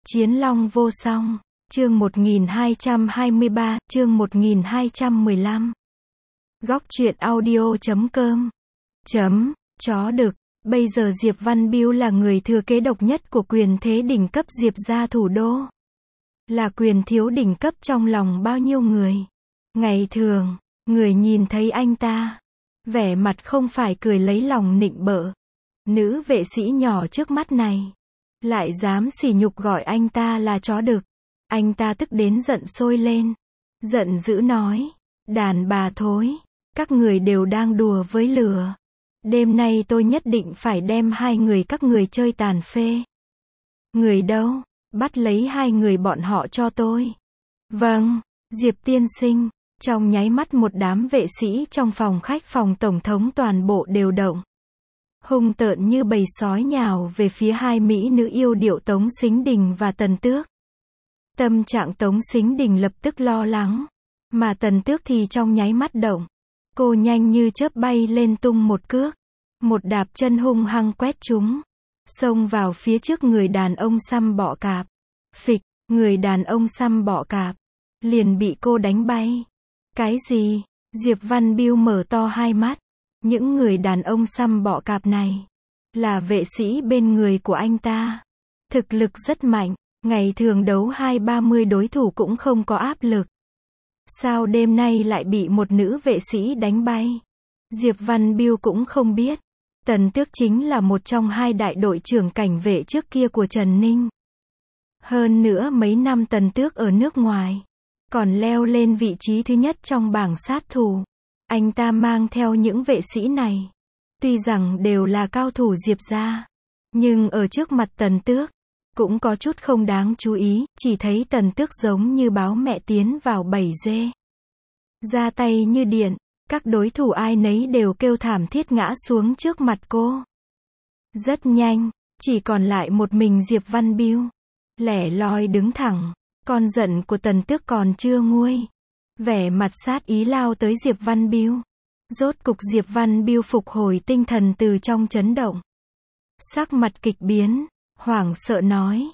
Chiến Long vô song. Chương 1223, chương 1215. Góc truyện audio.com. Chó đực. Bây giờ Diệp Văn Biêu là người thừa kế độc nhất của quyền thế đỉnh cấp Diệp gia thủ đô. Là quyền thiếu đỉnh cấp trong lòng bao nhiêu người. Ngày thường, người nhìn thấy anh ta, vẻ mặt không phải cười lấy lòng nịnh bợ. Nữ vệ sĩ nhỏ trước mắt này, lại dám sỉ nhục gọi anh ta là chó đực. Anh ta tức đến giận sôi lên. Giận dữ nói, đàn bà thối, các người đều đang đùa với lửa. Đêm nay tôi nhất định phải đem hai người các người chơi tàn phê. Người đâu? Bắt lấy hai người bọn họ cho tôi. Vâng, Diệp tiên sinh. Trong nháy mắt một đám vệ sĩ trong phòng khách phòng tổng thống toàn bộ đều động. Hung tợn như bầy sói nhào về phía hai mỹ nữ yêu điệu Tống Sính Đình và Tần Tước. Tâm trạng Tống Sính Đình lập tức lo lắng, mà Tần Tước thì trong nháy mắt động. Cô nhanh như chớp bay lên tung một cước, một đạp chân hung hăng quét chúng, xông vào phía trước người đàn ông xăm bọ cạp. Phịch, người đàn ông xăm bọ cạp liền bị cô đánh bay. Cái gì? Diệp Văn Biêu mở to hai mắt. Những người đàn ông xăm bọ cạp này là vệ sĩ bên người của anh ta. Thực lực rất mạnh, ngày thường đấu 20-30 đối thủ cũng không có áp lực. Sao đêm nay lại bị một nữ vệ sĩ đánh bay? Diệp Văn Biêu cũng không biết. Tần Tước chính là một trong hai đại đội trưởng cảnh vệ trước kia của Trần Ninh. Hơn nữa mấy năm Tần Tước ở nước ngoài, còn leo lên vị trí thứ nhất trong bảng sát thủ. Anh ta mang theo những vệ sĩ này, tuy rằng đều là cao thủ Diệp gia, nhưng ở trước mặt Tần Tước, cũng có chút không đáng chú ý, chỉ thấy Tần Tước giống như báo mẹ tiến vào bầy dê. Ra tay như điện, các đối thủ ai nấy đều kêu thảm thiết ngã xuống trước mặt cô. Rất nhanh, chỉ còn lại một mình Diệp Văn Biêu, lẻ loi đứng thẳng, con giận của Tần Tước còn chưa nguôi. Vẻ mặt sát ý lao tới Diệp Văn Biêu. Rốt cục Diệp Văn Biêu phục hồi tinh thần từ trong chấn động. Sắc mặt kịch biến, hoảng sợ nói,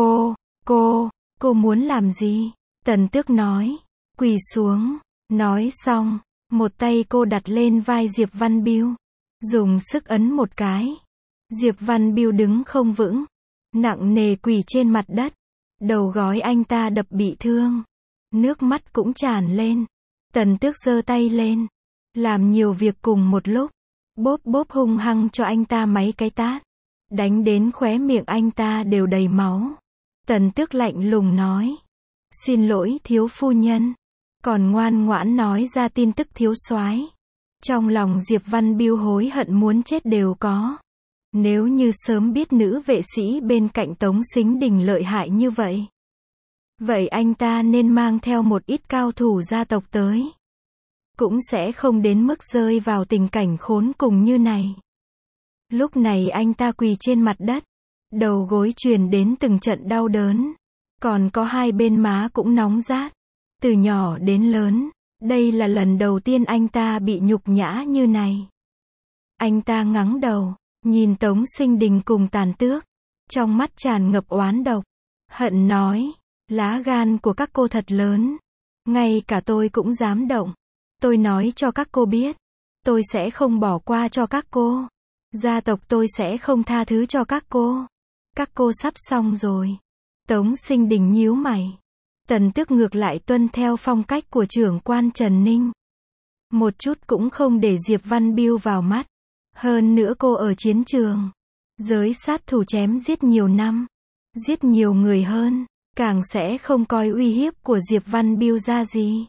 cô muốn làm gì? Tần Tước nói, quỳ xuống. Nói xong, một tay cô đặt lên vai Diệp Văn Biêu, dùng sức ấn một cái. Diệp Văn Biêu đứng không vững, nặng nề quỳ trên mặt đất, đầu gối anh ta đập bị thương. Nước mắt cũng tràn lên. Tần Tước giơ tay lên, làm nhiều việc cùng một lúc. Bóp bóp hung hăng cho anh ta mấy cái tát, đánh đến khóe miệng anh ta đều đầy máu. Tần Tước lạnh lùng nói, xin lỗi thiếu phu nhân. Còn ngoan ngoãn nói ra tin tức thiếu soái. Trong lòng Diệp Văn Biêu hối hận muốn chết đều có. Nếu như sớm biết nữ vệ sĩ bên cạnh Tống Sính Đình lợi hại như vậy, vậy anh ta nên mang theo một ít cao thủ gia tộc tới, cũng sẽ không đến mức rơi vào tình cảnh khốn cùng như này. Lúc này anh ta quỳ trên mặt đất, đầu gối truyền đến từng trận đau đớn, còn có hai bên má cũng nóng rát. Từ nhỏ đến lớn, đây là lần đầu tiên anh ta bị nhục nhã như này. Anh ta ngẩng đầu, nhìn Tống Sính Đình cùng Tàn Tước, trong mắt tràn ngập oán độc, hận nói, lá gan của các cô thật lớn, ngay cả tôi cũng dám động. Tôi nói cho các cô biết, tôi sẽ không bỏ qua cho các cô. Gia tộc tôi sẽ không tha thứ cho các cô. Các cô sắp xong rồi. Tống Sính Đình nhíu mày. Tần Tước ngược lại tuân theo phong cách của trưởng quan Trần Ninh. Một chút cũng không để Diệp Văn Biêu vào mắt. Hơn nữa cô ở chiến trường, giới sát thủ chém giết nhiều năm, giết nhiều người hơn, càng sẽ không coi uy hiếp của Diệp Văn Biêu ra gì.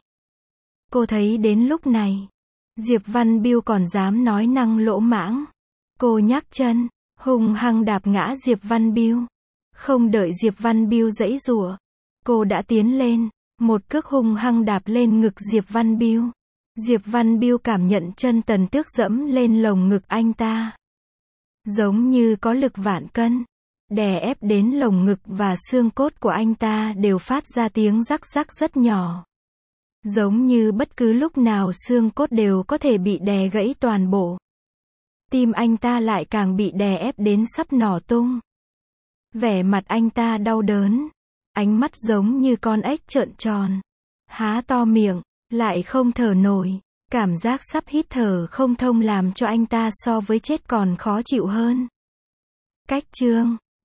Cô thấy đến lúc này, Diệp Văn Biêu còn dám nói năng lỗ mãng. Cô nhắc chân, hung hăng đạp ngã Diệp Văn Biêu. Không đợi Diệp Văn Biêu giãy giụa, cô đã tiến lên, một cước hung hăng đạp lên ngực Diệp Văn Biêu. Diệp Văn Biêu cảm nhận chân Tần Tước dẫm lên lồng ngực anh ta, giống như có lực vạn cân, đè ép đến lồng ngực và xương cốt của anh ta đều phát ra tiếng rắc rắc rất nhỏ. Giống như bất cứ lúc nào xương cốt đều có thể bị đè gãy toàn bộ. Tim anh ta lại càng bị đè ép đến sắp nổ tung. Vẻ mặt anh ta đau đớn. Ánh mắt giống như con ếch trợn tròn. Há to miệng, lại không thở nổi. Cảm giác sắp hít thở không thông làm cho anh ta so với chết còn khó chịu hơn. Cách chương